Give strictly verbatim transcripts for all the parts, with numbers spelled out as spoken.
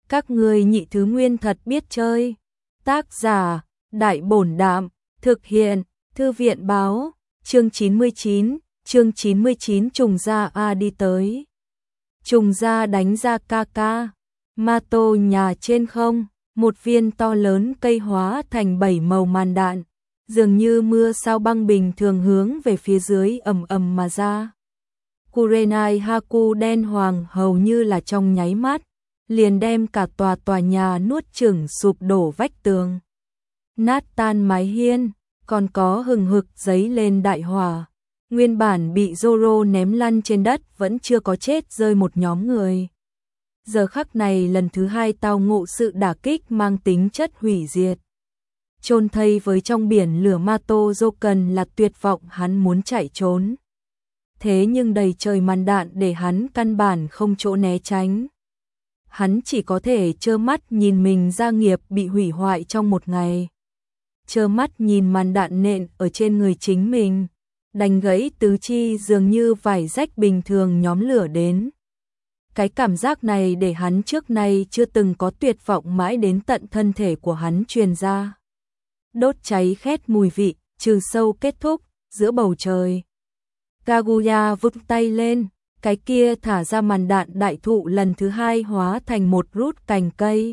Các ngươi nhị thứ nguyên thật biết chơi. Tác giả, Đại Bổn Đạm, thực hiện, Thư viện Báo, chương chín mươi chín, chương chín mươi chín trùng ra a đi tới. Trùng ra đánh ra ca ca, ma tô nhà trên không, một viên to lớn cây hóa thành bảy màu màn đạn, dường như mưa sao băng bình thường hướng về phía dưới ầm ầm mà ra. Kurenai Haku đen hoàng hầu như là trong nháy mắt, liền đem cả tòa tòa nhà nuốt chửng sụp đổ vách tường. Nát tan mái hiên, còn có hừng hực giấy lên đại hỏa. Nguyên bản bị Zoro ném lăn trên đất vẫn chưa có chết rơi một nhóm người. Giờ khắc này lần thứ hai tao ngộ sự đả kích mang tính chất hủy diệt. Chôn thây với trong biển lửa Mato Joken là tuyệt vọng hắn muốn chạy trốn. Thế nhưng đầy trời màn đạn để hắn căn bản không chỗ né tránh. Hắn chỉ có thể trơ mắt nhìn mình gia nghiệp bị hủy hoại trong một ngày. Trơ mắt nhìn màn đạn nện ở trên người chính mình, đành gãy tứ chi dường như vải rách bình thường nhóm lửa đến. Cái cảm giác này để hắn trước nay chưa từng có, tuyệt vọng mãi đến tận thân thể của hắn truyền ra. Đốt cháy khét mùi vị, trừ sâu kết thúc, giữa bầu trời. Kaguya vung tay lên, cái kia thả ra màn đạn đại thụ lần thứ hai hóa thành một rút cành cây.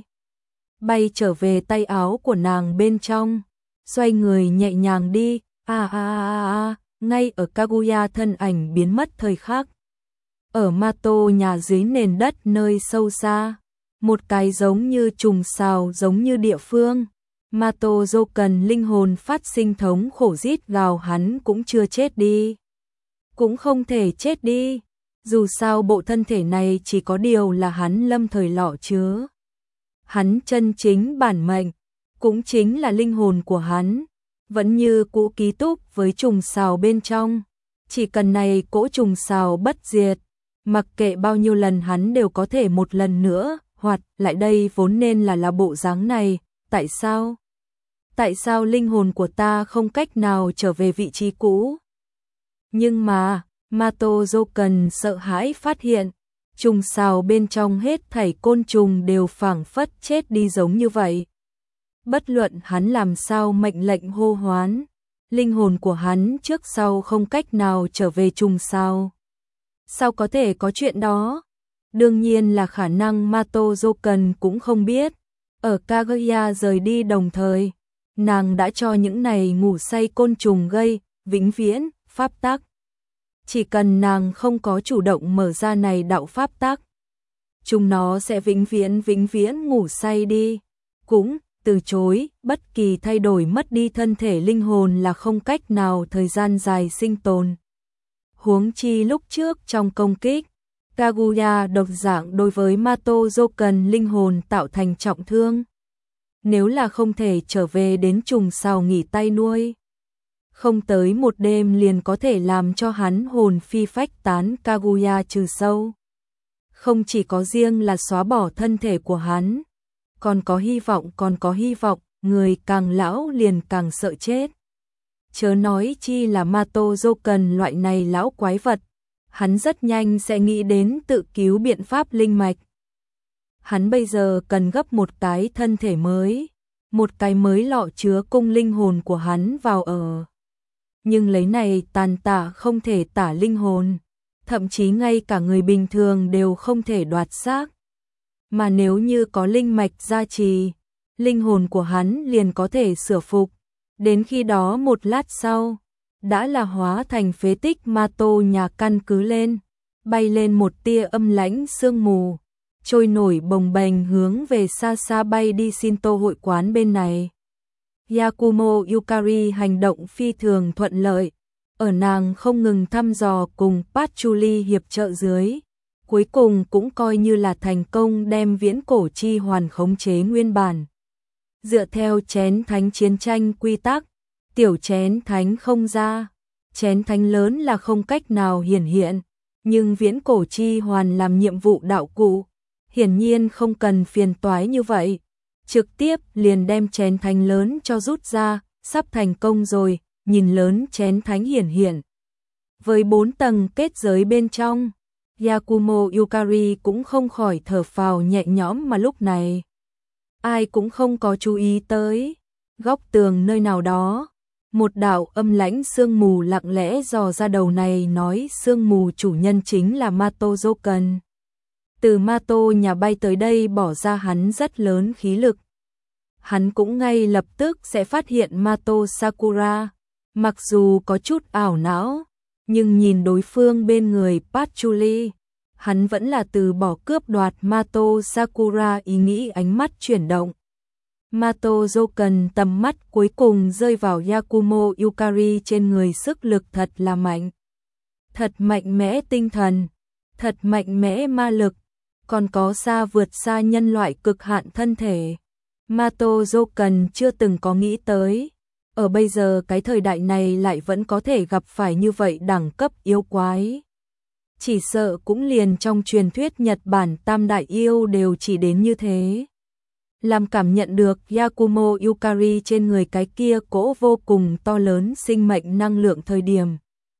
Bay trở về tay áo của nàng bên trong, xoay người nhẹ nhàng đi, a a a a, ngay ở Kaguya thân ảnh biến mất thời khắc. Ở Mato nhà dưới nền đất nơi sâu xa, một cái giống như trùng sào giống như địa phương. Mato Joken linh hồn phát sinh thống khổ rít gào, hắn cũng chưa chết đi. Cũng không thể chết đi. Dù sao bộ thân thể này chỉ có điều là hắn lâm thời lọ chứa. Hắn chân chính bản mệnh, cũng chính là linh hồn của hắn, vẫn như cũ ký túc với trùng sào bên trong. Chỉ cần này cỗ trùng sào bất diệt, mặc kệ bao nhiêu lần hắn đều có thể một lần nữa hoạt lại đây, vốn nên là là bộ dáng này. Tại sao? Tại sao linh hồn của ta không cách nào trở về vị trí cũ? Nhưng mà, Mato Joken sợ hãi phát hiện, trùng sào bên trong hết thảy côn trùng đều phảng phất chết đi giống như vậy. Bất luận hắn làm sao mệnh lệnh hô hoán, linh hồn của hắn trước sau không cách nào trở về trùng sào. Sao có thể có chuyện đó? Đương nhiên là khả năng Mato Joken cũng không biết. Ở Kaguya rời đi đồng thời, nàng đã cho những này ngủ say côn trùng gây vĩnh viễn pháp tắc. Chỉ cần nàng không có chủ động mở ra này đạo pháp tắc, chúng nó sẽ vĩnh viễn vĩnh viễn ngủ say đi. Cũng từ chối bất kỳ thay đổi, mất đi thân thể linh hồn là không cách nào thời gian dài sinh tồn. Huống chi lúc trước trong công kích, Kaguya độc dạng đối với Mato Joken linh hồn tạo thành trọng thương. Nếu là không thể trở về đến trùng sào nghỉ tay nuôi, không tới một đêm liền có thể làm cho hắn hồn phi phách tán. Kaguya trừ sâu, không chỉ có riêng là xóa bỏ thân thể của hắn, còn có hy vọng, còn có hy vọng, người càng lão liền càng sợ chết. Chớ nói chi là Mato Joken loại này lão quái vật, hắn rất nhanh sẽ nghĩ đến tự cứu biện pháp linh mạch. Hắn bây giờ cần gấp một cái thân thể mới, một cái mới lọ chứa cung linh hồn của hắn vào ở. Nhưng lấy này tàn tạ không thể tả linh hồn, thậm chí ngay cả người bình thường đều không thể đoạt xác. Mà nếu như có linh mạch gia trì, linh hồn của hắn liền có thể sửa phục. Đến khi đó một lát sau, đã là hóa thành phế tích. Mato nhà căn cứ lên, bay lên một tia âm lãnh sương mù, trôi nổi bồng bềnh hướng về xa xa bay đi Shinto hội quán bên này. Yakumo Yukari hành động phi thường thuận lợi, ở nàng không ngừng thăm dò cùng Patchouli hiệp trợ dưới, cuối cùng cũng coi như là thành công đem viễn cổ chi hoàn khống chế nguyên bản. Dựa theo chén thánh chiến tranh quy tắc, tiểu chén thánh không ra, chén thánh lớn là không cách nào hiển hiện, nhưng viễn cổ chi hoàn làm nhiệm vụ đạo cụ, hiển nhiên không cần phiền toái như vậy. Trực tiếp liền đem chén thánh lớn cho rút ra, sắp thành công rồi, nhìn lớn chén thánh hiển hiện. Với bốn tầng kết giới bên trong, Yakumo Yukari cũng không khỏi thở phào nhẹ nhõm mà lúc này. Ai cũng không có chú ý tới. Góc tường nơi nào đó. Một đạo âm lãnh sương mù lặng lẽ dò ra đầu này nói sương mù chủ nhân chính là Mato Zoken. Từ Mato nhà bay tới đây bỏ ra hắn rất lớn khí lực. Hắn cũng ngay lập tức sẽ phát hiện Mato Sakura. Mặc dù có chút ảo não, nhưng nhìn đối phương bên người Patchouli, hắn vẫn là từ bỏ cướp đoạt Mato Sakura ý nghĩ ánh mắt chuyển động. Mato Zoken tầm mắt cuối cùng rơi vào Yakumo Yukari trên người sức lực thật là mạnh. Thật mạnh mẽ tinh thần, thật mạnh mẽ ma lực, còn có xa vượt xa nhân loại cực hạn thân thể. Mato Zoken chưa từng có nghĩ tới. Ở bây giờ cái thời đại này lại vẫn có thể gặp phải như vậy đẳng cấp yêu quái. Chỉ sợ cũng liền trong truyền thuyết Nhật Bản tam đại yêu đều chỉ đến như thế. Làm cảm nhận được Yakumo Yukari trên người cái kia cỗ vô cùng to lớn sinh mệnh năng lượng thời điểm.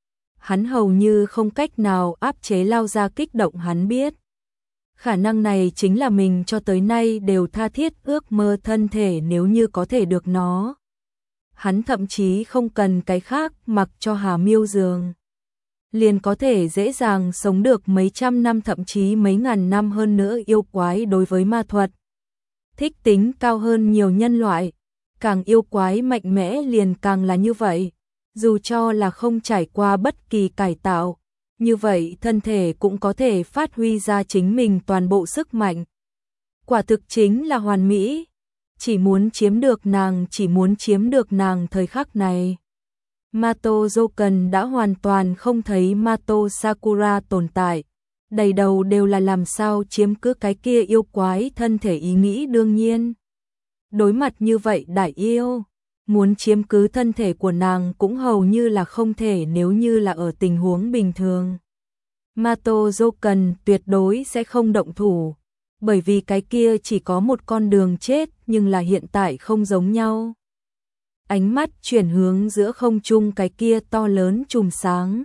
Hắn hầu như không cách nào áp chế lao ra kích động hắn biết. Khả năng này chính là mình cho tới nay đều tha thiết ước mơ thân thể nếu như có thể được nó. Hắn thậm chí không cần cái khác mặc cho Hà Miêu giường. Liền có thể dễ dàng sống được mấy trăm năm thậm chí mấy ngàn năm hơn nữa yêu quái đối với ma thuật. Thích tính cao hơn nhiều nhân loại, càng yêu quái mạnh mẽ liền càng là như vậy. Dù cho là không trải qua bất kỳ cải tạo, như vậy thân thể cũng có thể phát huy ra chính mình toàn bộ sức mạnh. Quả thực chính là hoàn mỹ. Chỉ muốn chiếm được nàng, chỉ muốn chiếm được nàng thời khắc này. Mato Zoken đã hoàn toàn không thấy Mato Sakura tồn tại. Đầy đầu đều là làm sao chiếm cứ cái kia yêu quái thân thể ý nghĩ đương nhiên. Đối mặt như vậy đại yêu, muốn chiếm cứ thân thể của nàng cũng hầu như là không thể nếu như là ở tình huống bình thường. Mato Zoken tuyệt đối sẽ không động thủ. Bởi vì cái kia chỉ có một con đường chết nhưng là hiện tại không giống nhau. Ánh mắt chuyển hướng giữa không trung cái kia to lớn chùm sáng.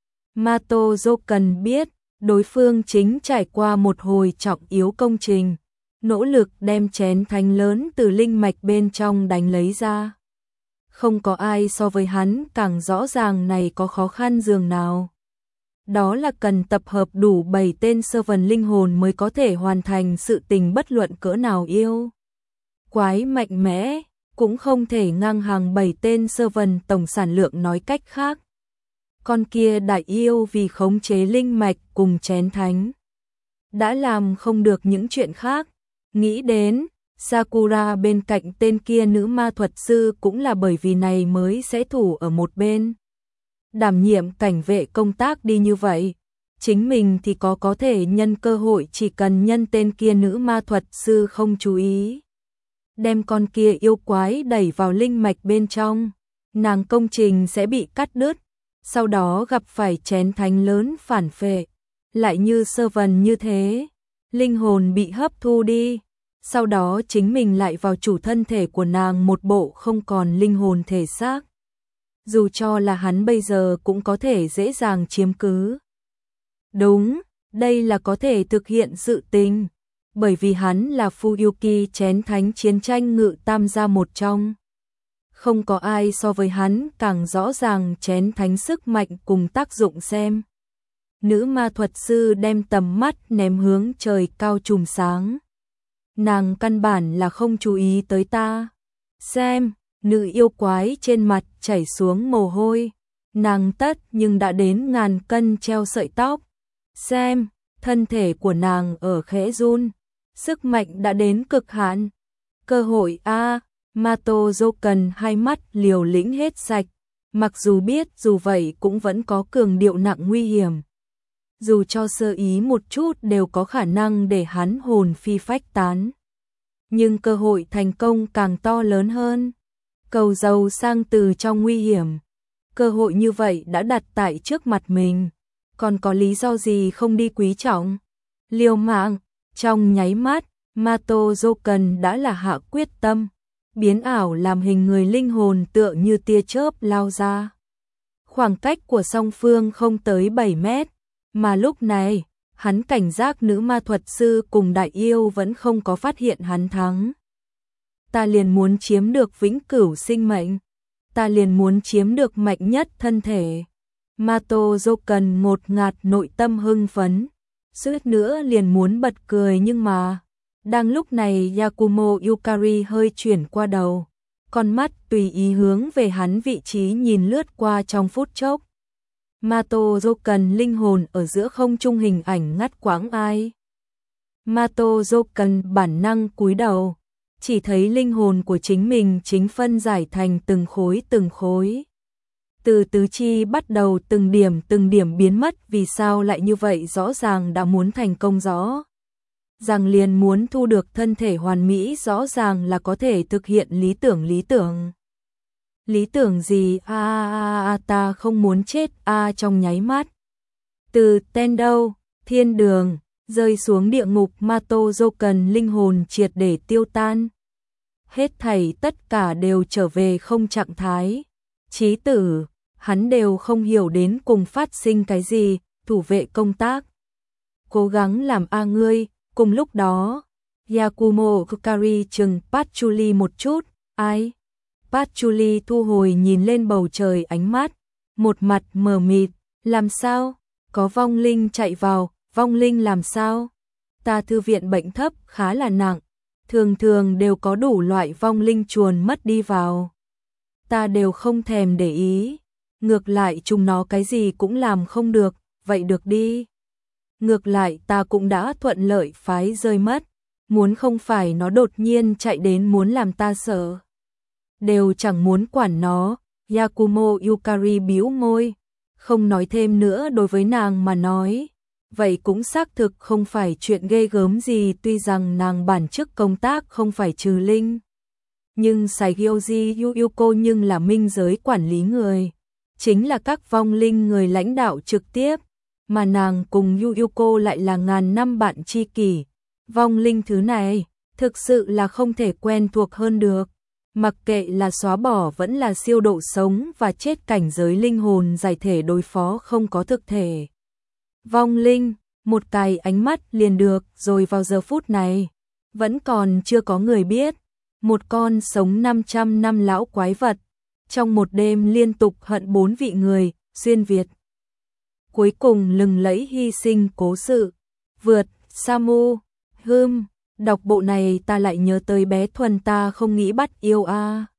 Mato Zoken biết đối phương chính trải qua một hồi trọng yếu công trình, nỗ lực đem chén thánh lớn từ linh mạch bên trong đánh lấy ra. Không có ai so với hắn càng rõ ràng này có khó khăn dường nào. Đó là cần tập hợp đủ bảy tên sơ vần linh hồn mới có thể hoàn thành sự tình bất luận cỡ nào yêu. Quái mạnh mẽ, cũng không thể ngang hàng bảy tên sơ vần tổng sản lượng nói cách khác. Con kia đại yêu vì khống chế linh mạch cùng chén thánh. Đã làm không được những chuyện khác. Nghĩ đến, Sakura bên cạnh tên kia nữ ma thuật sư cũng là bởi vì này mới sẽ thủ ở một bên. Đảm nhiệm cảnh vệ công tác đi như vậy, chính mình thì có có thể nhân cơ hội chỉ cần nhân tên kia nữ ma thuật sư không chú ý. Đem con kia yêu quái đẩy vào linh mạch bên trong, nàng công trình sẽ bị cắt đứt, sau đó gặp phải chén thánh lớn phản phệ, lại như sơ vần như thế, linh hồn bị hấp thu đi, sau đó chính mình lại vào chủ thân thể của nàng một bộ không còn linh hồn thể xác. Dù cho là hắn bây giờ cũng có thể dễ dàng chiếm cứ. Đúng, đây là có thể thực hiện sự tình, bởi vì hắn là Fuyuki chén thánh chiến tranh ngự tam gia một trong. Không có ai so với hắn càng rõ ràng chén thánh sức mạnh cùng tác dụng xem. Nữ ma thuật sư đem tầm mắt ném hướng trời cao chùm sáng. Nàng căn bản là không chú ý tới ta. Xem, nữ yêu quái trên mặt chảy xuống mồ hôi. Nàng tất nhưng đã đến ngàn cân treo sợi tóc. Xem, thân thể của nàng ở khẽ run. Sức mạnh đã đến cực hạn. Cơ hội a, Mato Zoken hai mắt liều lĩnh hết sạch. Mặc dù biết dù vậy cũng vẫn có cường điệu nặng nguy hiểm. Dù cho sơ ý một chút đều có khả năng để hắn hồn phi phách tán. Nhưng cơ hội thành công càng to lớn hơn. Cầu giàu sang từ trong nguy hiểm. Cơ hội như vậy đã đặt tại trước mặt mình. Còn có lý do gì không đi quý trọng? Liều mạng, trong nháy mắt, Mato Zoken đã là hạ quyết tâm. Biến ảo làm hình người linh hồn tựa như tia chớp lao ra. Khoảng cách của song phương không tới bảy mét. Mà lúc này, Hắn cảnh giác nữ ma thuật sư cùng đại yêu vẫn không có phát hiện hắn thắng. Ta liền muốn chiếm được vĩnh cửu sinh mệnh. Ta liền muốn chiếm được mạnh nhất thân thể. Mato Joken ngột ngạt nội tâm hưng phấn. Suýt nữa liền muốn bật cười nhưng mà. Đang lúc này Yakumo Yukari hơi chuyển qua đầu. Con mắt tùy ý hướng về hắn vị trí nhìn lướt qua trong phút chốc. Mato Joken linh hồn ở giữa không trung hình ảnh ngắt quãng ai. Mato Joken bản năng cúi đầu. Chỉ thấy linh hồn của chính mình chính phân giải thành từng khối từng khối. Từ tứ chi bắt đầu từng điểm từng điểm biến mất, vì sao lại như vậy, rõ ràng đã muốn thành công, rõ ràng liền muốn thu được thân thể hoàn mỹ, rõ ràng là có thể thực hiện lý tưởng lý tưởng. Lý tưởng gì? A a a a ta không muốn chết a à, trong nháy mắt. Từ Tendo, thiên đường, rơi xuống địa ngục, Mato Joken linh hồn triệt để tiêu tan. Hết thảy tất cả đều trở về không trạng thái. Chí tử, hắn đều không hiểu đến cùng phát sinh cái gì, thủ vệ công tác. Cố gắng làm a ngươi, cùng lúc đó, Yakumo Yukari chừng Patchouli một chút, ai? Patchouli thu hồi nhìn lên bầu trời ánh mắt, một mặt mờ mịt, làm sao? Có vong linh chạy vào, vong linh làm sao? Ta thư viện bệnh thấp khá là nặng, thường thường đều có đủ loại vong linh chuồn mất đi vào. Ta đều không thèm để ý, ngược lại chúng nó cái gì cũng làm không được, vậy được đi. Ngược lại ta cũng đã thuận lợi phái rơi mất, muốn không phải nó đột nhiên chạy đến muốn làm ta sợ. Đều chẳng muốn quản nó, Yakumo Yukari bĩu môi, không nói thêm nữa. Đối với nàng mà nói, vậy cũng xác thực không phải chuyện ghê gớm gì, tuy rằng nàng bản chức công tác không phải trừ linh. Nhưng Saigyoji Yuyuko nhưng là minh giới quản lý người, chính là các vong linh người lãnh đạo trực tiếp, mà nàng cùng Yuyuko lại là ngàn năm bạn tri kỷ. Vong linh thứ này, thực sự là không thể quen thuộc hơn được. Mặc kệ là xóa bỏ vẫn là siêu độ sống và chết cảnh giới linh hồn giải thể đối phó không có thực thể. Vong linh, một cái ánh mắt liền được, rồi vào giờ phút này, vẫn còn chưa có người biết. Một con sống năm trăm năm lão quái vật, trong một đêm liên tục hận bốn vị người, xuyên Việt. Cuối cùng lừng lẫy hy sinh cố sự, vượt, Samu, Hươm, đọc bộ này ta lại nhớ tới bé Thuần ta không nghĩ bắt yêu a.